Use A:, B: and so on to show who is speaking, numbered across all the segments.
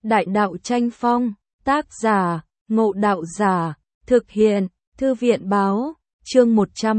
A: Đại đạo tranh phong, tác giả, Ngộ Đạo Giả, thực hiện, Thư viện báo, chương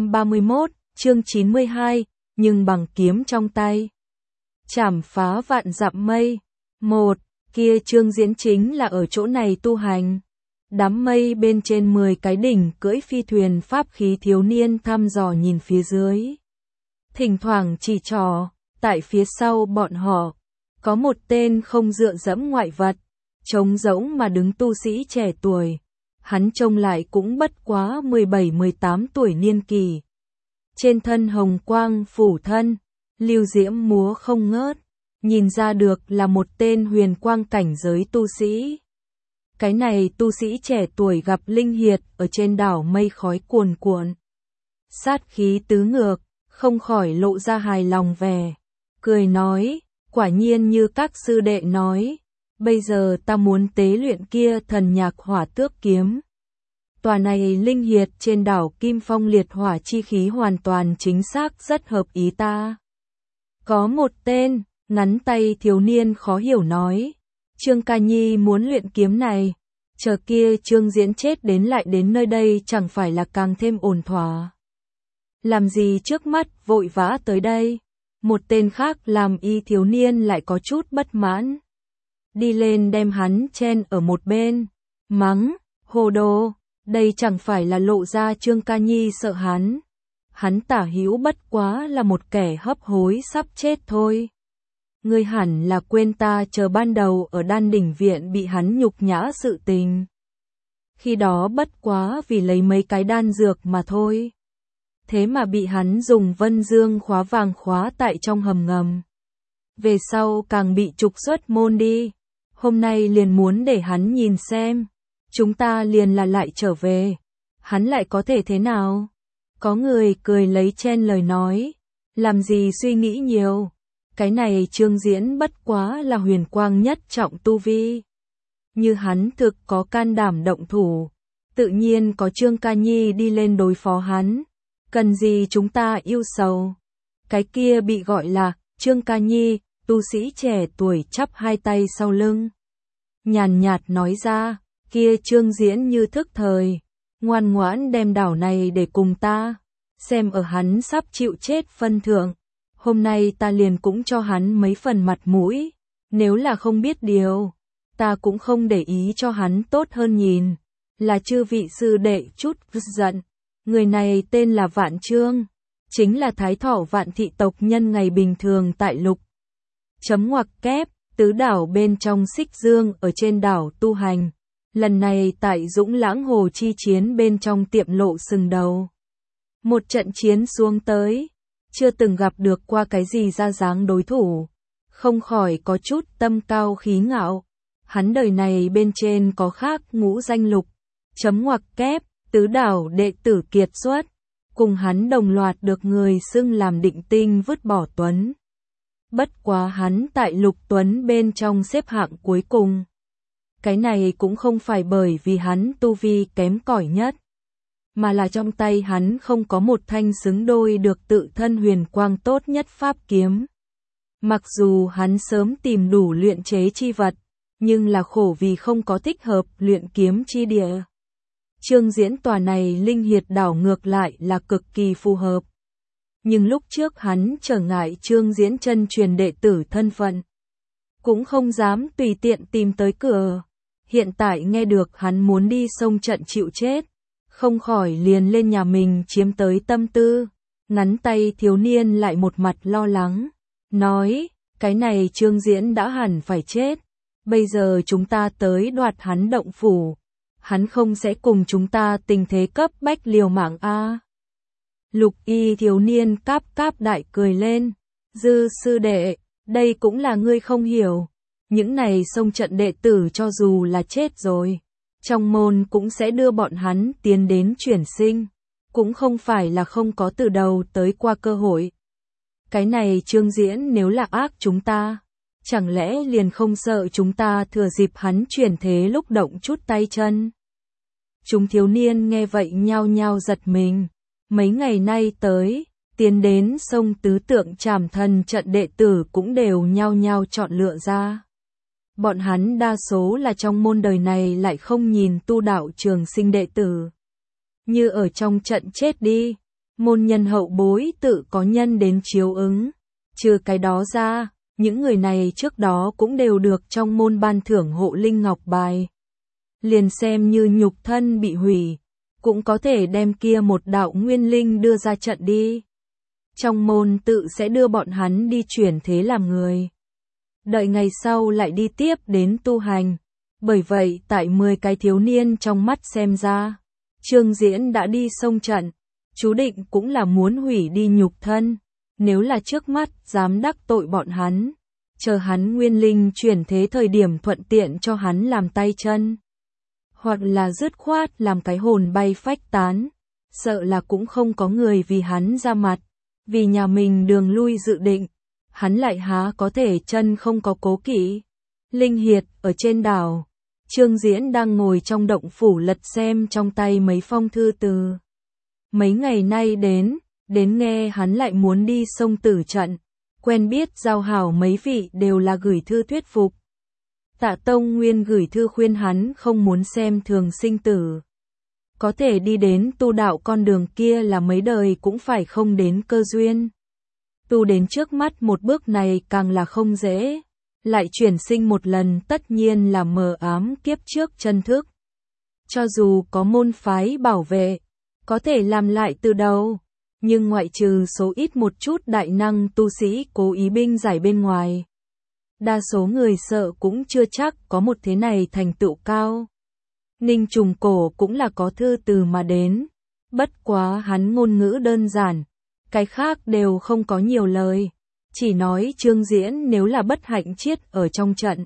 A: 131, chương 92, nhưng bằng kiếm trong tay. Chảm phá vạn dặm mây. Một, kia Trương Diễn chính là ở chỗ này tu hành. Đám mây bên trên 10 cái đỉnh cưỡi phi thuyền pháp khí thiếu niên thăm dò nhìn phía dưới. Thỉnh thoảng chỉ trỏ, tại phía sau bọn họ, có một tên không dựa dẫm ngoại vật, trống rỗng mà đứng tu sĩ trẻ tuổi. Hắn trông lại cũng bất quá 17-18 tuổi niên kỳ. Trên thân hồng quang phủ thân, lưu diễm múa không ngớt, nhìn ra được là một tên huyền quang cảnh giới tu sĩ. Cái này tu sĩ trẻ tuổi gặp linh hiệt ở trên đảo mây khói cuồn cuộn. Sát khí tứ ngược, không khỏi lộ ra hài lòng vẻ. Cười nói, quả nhiên như các sư đệ nói, bây giờ ta muốn tế luyện kia thần nhạc hỏa tước kiếm. Tòa này linh hiệt trên đảo Kim Phong liệt hỏa chi khí hoàn toàn chính xác rất hợp ý ta. Có một tên, ngắn tay thiếu niên khó hiểu nói, Trương Ca Nhi muốn luyện kiếm này, chờ kia Trương Diễn chết đến lại đến nơi đây chẳng phải là càng thêm ổn thỏa. Làm gì trước mắt vội vã tới đây? Một tên khác làm y thiếu niên lại có chút bất mãn. Đi lên đem hắn chen ở một bên, mắng, hồ đồ, đây chẳng phải là lộ ra Trương Ca Nhi sợ hắn. Hắn tả hữu bất quá là một kẻ hấp hối sắp chết thôi. Ngươi hẳn là quên ta chờ ban đầu ở Đan Đỉnh Viện bị hắn nhục nhã sự tình. Khi đó bất quá vì lấy mấy cái đan dược mà thôi. Thế mà bị hắn dùng vân dương khóa vàng khóa tại trong hầm ngầm. Về sau càng bị trục xuất môn đi. Hôm nay liền muốn để hắn nhìn xem. Chúng ta liền là lại trở về. Hắn lại có thể thế nào? Có người cười lấy chen lời nói. Làm gì suy nghĩ nhiều. Cái này Trương Diễn bất quá là huyền quang nhất trọng tu vi. Như hắn thực có can đảm động thủ. Tự nhiên có Trương Ca Nhi đi lên đối phó hắn. Cần gì chúng ta yêu sầu. Cái kia bị gọi là Trương Ca Nhi, tu sĩ trẻ tuổi chắp hai tay sau lưng. Nhàn nhạt nói ra, kia Trương Diễn như thức thời. Ngoan ngoãn đem đảo này để cùng ta. Xem ở hắn sắp chịu chết phân thượng. Hôm nay ta liền cũng cho hắn mấy phần mặt mũi. Nếu là không biết điều, ta cũng không để ý cho hắn tốt hơn nhìn. Là chư vị sư đệ chút giận. Người này tên là Vạn Trương, chính là Thái Thọ Vạn thị tộc nhân ngày bình thường tại Lục. Chấm ngoặc kép, tứ đảo bên trong Xích Dương ở trên đảo tu hành. Lần này tại Dũng Lãng Hồ chi chiến bên trong tiệm lộ sừng đầu. Một trận chiến xuống tới, chưa từng gặp được qua cái gì ra dáng đối thủ. Không khỏi có chút tâm cao khí ngạo. Hắn đời này bên trên có khác ngũ danh lục. Chấm ngoặc kép. Tứ đảo đệ tử kiệt xuất, cùng hắn đồng loạt được người xưng làm định tinh vứt bỏ Tuấn. Bất quá hắn tại Lục Tuấn bên trong xếp hạng cuối cùng. Cái này cũng không phải bởi vì hắn tu vi kém cỏi nhất, mà là trong tay hắn không có một thanh xứng đôi được tự thân huyền quang tốt nhất pháp kiếm. Mặc dù hắn sớm tìm đủ luyện chế chi vật, nhưng là khổ vì không có thích hợp luyện kiếm chi địa. Trương Diễn tòa này linh hiệt đảo ngược lại là cực kỳ phù hợp. Nhưng lúc trước hắn trở ngại Trương Diễn chân truyền đệ tử thân phận. Cũng không dám tùy tiện tìm tới cửa. Hiện tại nghe được hắn muốn đi sông trận chịu chết. Không khỏi liền lên nhà mình chiếm tới tâm tư. Ngắn tay thiếu niên lại một mặt lo lắng. Nói, cái này Trương Diễn đã hẳn phải chết. Bây giờ chúng ta tới đoạt hắn động phủ. Hắn không sẽ cùng chúng ta tình thế cấp bách liều mạng a. Lục y thiếu niên cáp cáp đại cười lên. Dư sư đệ, đây cũng là ngươi không hiểu. Những này sông trận đệ tử cho dù là chết rồi, trong môn cũng sẽ đưa bọn hắn tiến đến chuyển sinh. Cũng không phải là không có từ đầu tới qua cơ hội. Cái này Trương Diễn nếu là ác chúng ta, chẳng lẽ liền không sợ chúng ta thừa dịp hắn chuyển thế lúc động chút tay chân. Chúng thiếu niên nghe vậy nhao nhao giật mình. Mấy ngày nay tới, tiến đến sông tứ tượng trảm thần trận đệ tử cũng đều nhao nhao chọn lựa ra. Bọn hắn đa số là trong môn đời này lại không nhìn tu đạo trường sinh đệ tử. Như ở trong trận chết đi, môn nhân hậu bối tự có nhân đến chiếu ứng. Trừ cái đó ra, những người này trước đó cũng đều được trong môn ban thưởng hộ linh ngọc bài. Liền xem như nhục thân bị hủy, cũng có thể đem kia một đạo nguyên linh đưa ra trận đi. Trong môn tự sẽ đưa bọn hắn đi chuyển thế làm người. Đợi ngày sau lại đi tiếp đến tu hành. Bởi vậy tại 10 cái thiếu niên trong mắt xem ra, Trương Diễn đã đi xông trận, chú định cũng là muốn hủy đi nhục thân. Nếu là trước mắt dám đắc tội bọn hắn, chờ hắn nguyên linh chuyển thế thời điểm thuận tiện cho hắn làm tay chân. Hoặc là dứt khoát làm cái hồn bay phách tán, sợ là cũng không có người vì hắn ra mặt, vì nhà mình đường lui dự định, hắn lại há có thể chân không có cố kỵ. Linh Hiệt ở trên đảo, Trương Diễn đang ngồi trong động phủ lật xem trong tay mấy phong thư từ. Mấy ngày nay đến nghe hắn lại muốn đi sông Tử trận, quen biết giao hảo mấy vị đều là gửi thư thuyết phục. Tạ Tông Nguyên gửi thư khuyên hắn không muốn xem thường sinh tử. Có thể đi đến tu đạo con đường kia là mấy đời cũng phải không đến cơ duyên. Tu đến trước mắt một bước này càng là không dễ. Lại chuyển sinh một lần tất nhiên là mờ ám kiếp trước chân thức. Cho dù có môn phái bảo vệ, có thể làm lại từ đầu. Nhưng ngoại trừ số ít một chút đại năng tu sĩ cố ý binh giải bên ngoài, đa số người sợ cũng chưa chắc có một thế này thành tựu cao. Ninh Trùng Cổ cũng là có thư từ mà đến, bất quá hắn ngôn ngữ đơn giản, cái khác đều không có nhiều lời, chỉ nói Trương Diễn nếu là bất hạnh chết ở trong trận,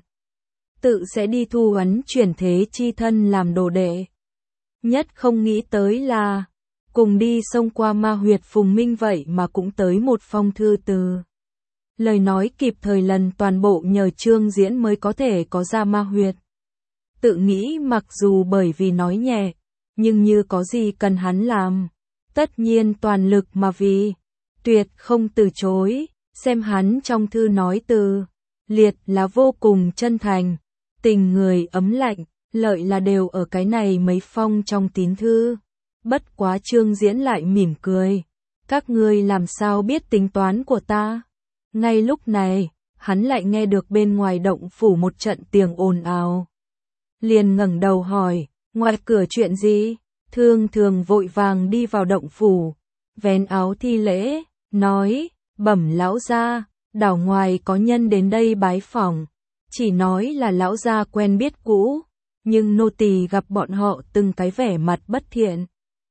A: tự sẽ đi thu ấn chuyển thế chi thân làm đồ đệ. Nhất không nghĩ tới là cùng đi xông qua ma huyệt Phùng Minh vậy mà cũng tới một phong thư từ. Lời nói kịp thời lần toàn bộ nhờ Trương Diễn mới có thể có ra ma huyệt. Tự nghĩ mặc dù bởi vì nói nhẹ, nhưng như có gì cần hắn làm, tất nhiên toàn lực mà vì, tuyệt không từ chối, xem hắn trong thư nói từ, liệt là vô cùng chân thành, tình người ấm lạnh, lợi là đều ở cái này mấy phong trong tín thư. Bất quá Trương Diễn lại mỉm cười, các ngươi làm sao biết tính toán của ta? Ngay lúc này, hắn lại nghe được bên ngoài động phủ một trận tiếng ồn ào. Liền ngẩng đầu hỏi, ngoài cửa chuyện gì? Thương Thường vội vàng đi vào động phủ, vén áo thi lễ, nói, bẩm lão gia, đảo ngoài có nhân đến đây bái phỏng, chỉ nói là lão gia quen biết cũ, nhưng nô tỳ gặp bọn họ từng cái vẻ mặt bất thiện.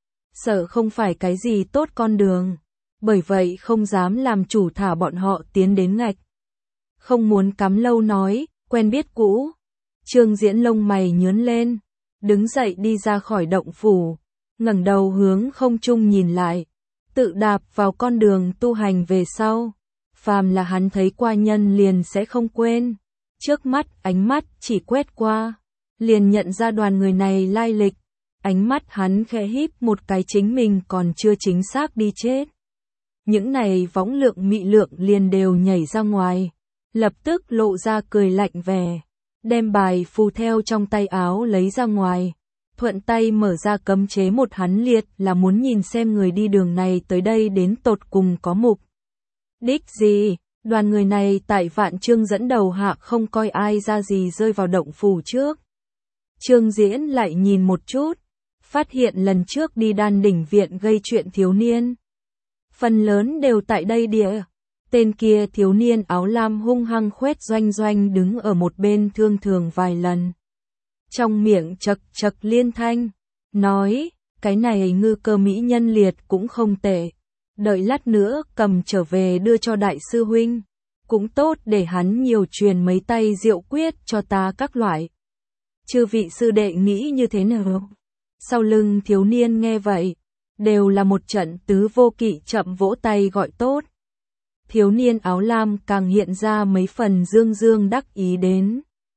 A: Sợ không phải cái gì tốt con đường, bởi vậy không dám làm chủ thả bọn họ tiến đến ngạch. Không muốn cắm lâu nói, quen biết cũ. Trương Diễn lông mày nhướng lên, đứng dậy đi ra khỏi động phủ, ngẩng đầu hướng không trung nhìn lại, tự đạp vào con đường tu hành về sau. Phàm là hắn thấy qua nhân liền sẽ không quên. Trước mắt ánh mắt chỉ quét qua, liền nhận ra đoàn người này lai lịch. Ánh mắt hắn khẽ híp một cái, chính mình còn chưa chính xác đi chết. Những này võng lượng mị lượng liền đều nhảy ra ngoài, lập tức lộ ra cười lạnh vẻ, đem bài phù theo trong tay áo lấy ra ngoài, thuận tay mở ra cấm chế một hắn liệt là muốn nhìn xem người đi đường này tới đây đến tột cùng có mục đích gì. Đoàn người này tại Vạn Trương dẫn đầu hạ không coi ai ra gì rơi vào động phủ trước. Trương Diễn lại nhìn một chút, phát hiện lần trước đi Đan Đỉnh Viện gây chuyện thiếu niên, phần lớn đều tại đây địa. Tên kia thiếu niên áo lam hung hăng khoét Doanh Doanh đứng ở một bên Thương Thường vài lần. Trong miệng chật chật liên thanh, nói, cái này ngư cơ mỹ nhân liệt cũng không tệ. Đợi lát nữa cầm trở về đưa cho đại sư huynh, cũng tốt để hắn nhiều truyền mấy tay diệu quyết cho ta các loại. Chư vị sư đệ nghĩ như thế nào? Sau lưng thiếu niên nghe vậy, đều là một trận tứ vô kỵ chậm vỗ tay gọi tốt. Thiếu niên áo lam càng hiện ra mấy phần dương dương đắc ý đến.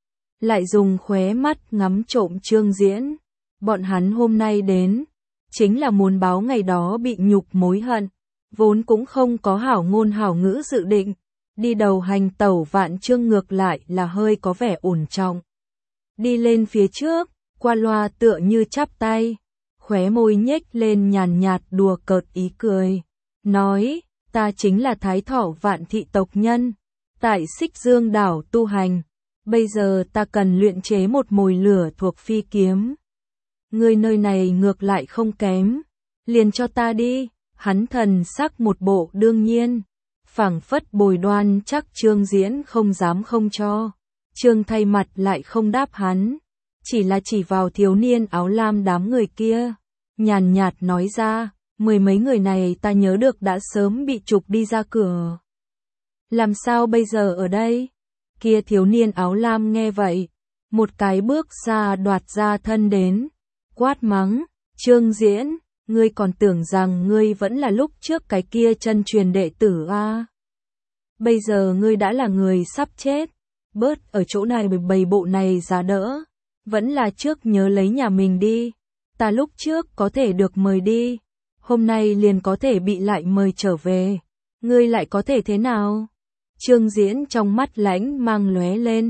A: Lại dùng khóe mắt ngắm trộm Trương Diễn. Bọn hắn hôm nay đến, chính là muốn báo ngày đó bị nhục mối hận, vốn cũng không có hảo ngôn hảo ngữ dự định. Đi đầu hành tẩu Vạn Trương ngược lại là hơi có vẻ ổn trọng. Đi lên phía trước, qua loa tựa như chắp tay, khóe môi nhếch lên nhàn nhạt đùa cợt ý cười, nói, ta chính là Thái Thỏ Vạn thị tộc nhân, tại Xích Dương đảo tu hành, bây giờ ta cần luyện chế một mồi lửa thuộc phi kiếm. Ngươi nơi này ngược lại không kém, liền cho ta đi. Hắn thần sắc một bộ đương nhiên, phảng phất bồi đoan chắc Trương Diễn không dám không cho. Trương thay mặt lại không đáp hắn, chỉ là chỉ vào thiếu niên áo lam đám người kia, nhàn nhạt nói ra, 10 mấy người này ta nhớ được đã sớm bị trục đi ra cửa. Làm sao bây giờ ở đây? Kia thiếu niên áo lam nghe vậy, một cái bước ra đoạt ra thân đến, quát mắng, Trương Diễn, ngươi còn tưởng rằng ngươi vẫn là lúc trước cái kia chân truyền đệ tử à? Bây giờ ngươi đã là người sắp chết, bớt ở chỗ này bày bộ này giá đỡ, vẫn là trước nhớ lấy nhà mình đi, ta lúc trước có thể được mời đi, hôm nay liền có thể bị lại mời trở về, ngươi lại có thể thế nào? Trương Diễn trong mắt lãnh mang lóe lên,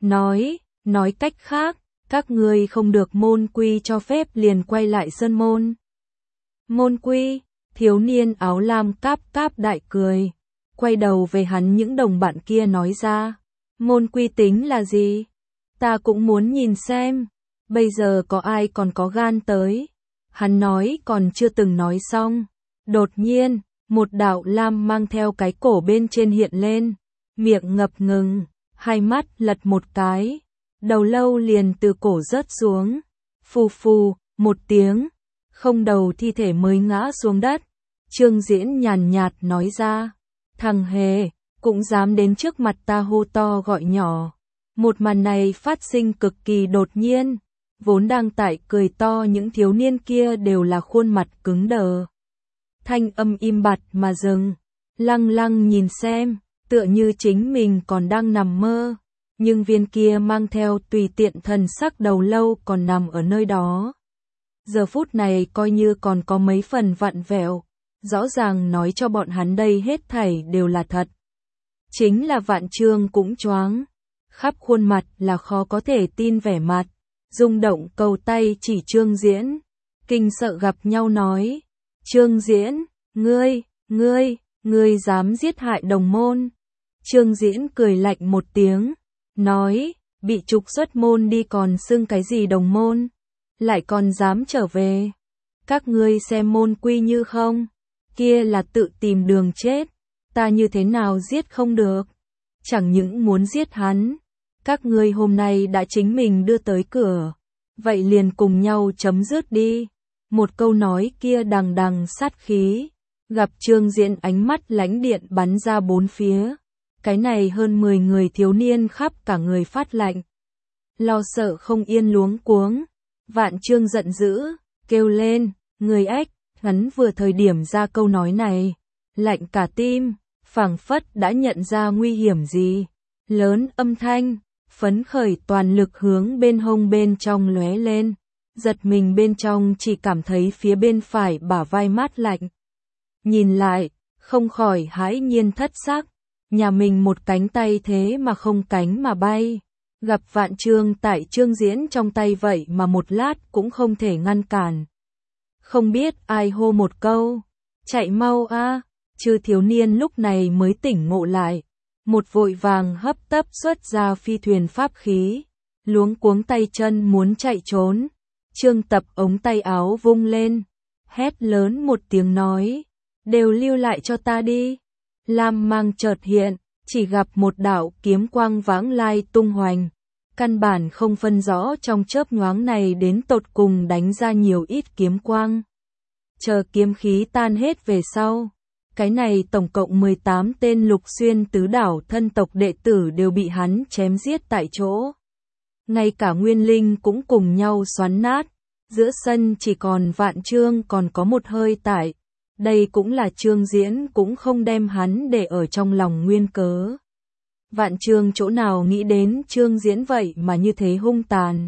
A: nói cách khác, các ngươi không được môn quy cho phép liền quay lại sơn môn. Môn quy, thiếu niên áo lam cáp cáp đại cười, quay đầu về hắn những đồng bạn kia nói ra, môn quy tính là gì? Ta cũng muốn nhìn xem, bây giờ có ai còn có gan tới. Hắn nói còn chưa từng nói xong, đột nhiên, một đạo lam mang theo cái cổ bên trên hiện lên, miệng ngập ngừng, hai mắt lật một cái, đầu lâu liền từ cổ rớt xuống, phù phù, một tiếng, không đầu thi thể mới ngã xuống đất. Trương Diễn nhàn nhạt nói ra, thằng hề, cũng dám đến trước mặt ta hô to gọi nhỏ. Một màn này phát sinh cực kỳ đột nhiên, vốn đang tại cười to những thiếu niên kia đều là khuôn mặt cứng đờ. Thanh âm im bặt mà dừng, lăng lăng nhìn xem, tựa như chính mình còn đang nằm mơ, nhưng viên kia mang theo tùy tiện thần sắc đầu lâu còn nằm ở nơi đó. Giờ phút này coi như còn có mấy phần vặn vẹo, rõ ràng nói cho bọn hắn đây hết thảy đều là thật. Chính là Vạn Trương cũng choáng, khắp khuôn mặt là khó có thể tin vẻ mặt, rung động cầu tay chỉ Trương Diễn, kinh sợ gặp nhau nói, Trương Diễn, ngươi dám giết hại đồng môn. Trương Diễn cười lạnh một tiếng, nói, bị trục xuất môn đi còn xưng cái gì đồng môn, lại còn dám trở về. Các ngươi xem môn quy như không, kia là tự tìm đường chết, ta như thế nào giết không được. Chẳng những muốn giết hắn, các ngươi hôm nay đã chính mình đưa tới cửa, vậy liền cùng nhau chấm dứt đi. Một câu nói kia đằng đằng sát khí, gặp Trương Diễn ánh mắt lãnh điện bắn ra bốn phía. Cái này hơn 10 người thiếu niên khắp cả người phát lạnh, lo sợ không yên luống cuống. Vạn Trương giận dữ, kêu lên, người ếch. Hắn vừa thời điểm ra câu nói này, lạnh cả tim, phảng phất đã nhận ra nguy hiểm gì. Lớn âm thanh, phấn khởi toàn lực hướng bên hông bên trong lóe lên, giật mình bên trong chỉ cảm thấy phía bên phải bả vai mát lạnh. Nhìn lại, không khỏi hãi nhiên thất sắc, nhà mình một cánh tay thế mà không cánh mà bay. Gặp Vạn Trương tại Trương Diễn trong tay vậy mà một lát cũng không thể ngăn cản. Không biết ai hô một câu, chạy mau a, chư thiếu niên lúc này mới tỉnh ngộ lại, một vội vàng hấp tấp xuất ra phi thuyền pháp khí, luống cuống tay chân muốn chạy trốn. Trương Tập ống tay áo vung lên, hét lớn một tiếng nói, đều lưu lại cho ta đi. Lam mang chợt hiện, chỉ gặp một đạo kiếm quang vãng lai tung hoành, căn bản không phân rõ trong chớp nhoáng này đến tột cùng đánh ra nhiều ít kiếm quang. Chờ kiếm khí tan hết về sau, cái này tổng cộng 18 tên Lục Xuyên tứ đảo thân tộc đệ tử đều bị hắn chém giết tại chỗ. Ngay cả Nguyên Linh cũng cùng nhau xoắn nát, giữa sân chỉ còn Vạn Trương còn có một hơi tại. Đây cũng là Trương Diễn cũng không đem hắn để ở trong lòng nguyên cớ. Vạn Trương chỗ nào nghĩ đến Trương Diễn vậy mà như thế hung tàn.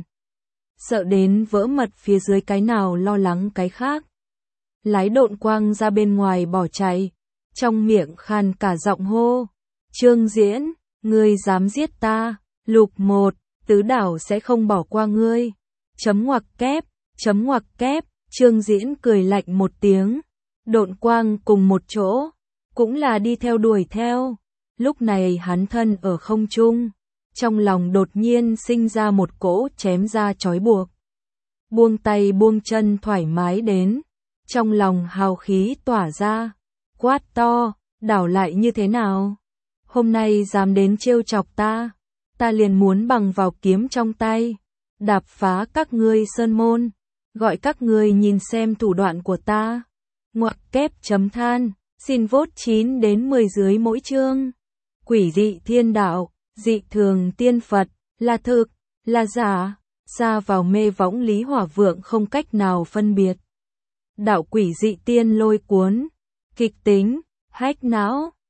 A: Sợ đến vỡ mật phía dưới cái nào lo lắng cái khác. Lái độn quang ra bên ngoài bỏ chạy, trong miệng khan cả giọng hô, Trương Diễn, ngươi dám giết ta, Lục 1, tứ đảo sẽ không bỏ qua ngươi. Chấm ngoặc kép, Trương Diễn cười lạnh một tiếng, độn quang cùng một chỗ, cũng là đi theo đuổi theo. Lúc này hắn thân ở không trung, trong lòng đột nhiên sinh ra một cỗ chém ra trói buộc. Buông tay buông chân thoải mái đến, trong lòng hào khí tỏa ra, quát to, đảo lại như thế nào? Hôm nay dám đến trêu chọc ta, ta liền muốn bằng vào kiếm trong tay, đạp phá các ngươi sơn môn, gọi các ngươi nhìn xem thủ đoạn của ta. Ngoặc kép chấm than, xin vote 9 đến 10 dưới mỗi chương. Quỷ dị thiên đạo, dị thường tiên Phật, là thực, là giả, xa vào mê võng Lý Hỏa Vượng không cách nào phân biệt. Đạo quỷ dị tiên lôi cuốn, kịch tính, hách não.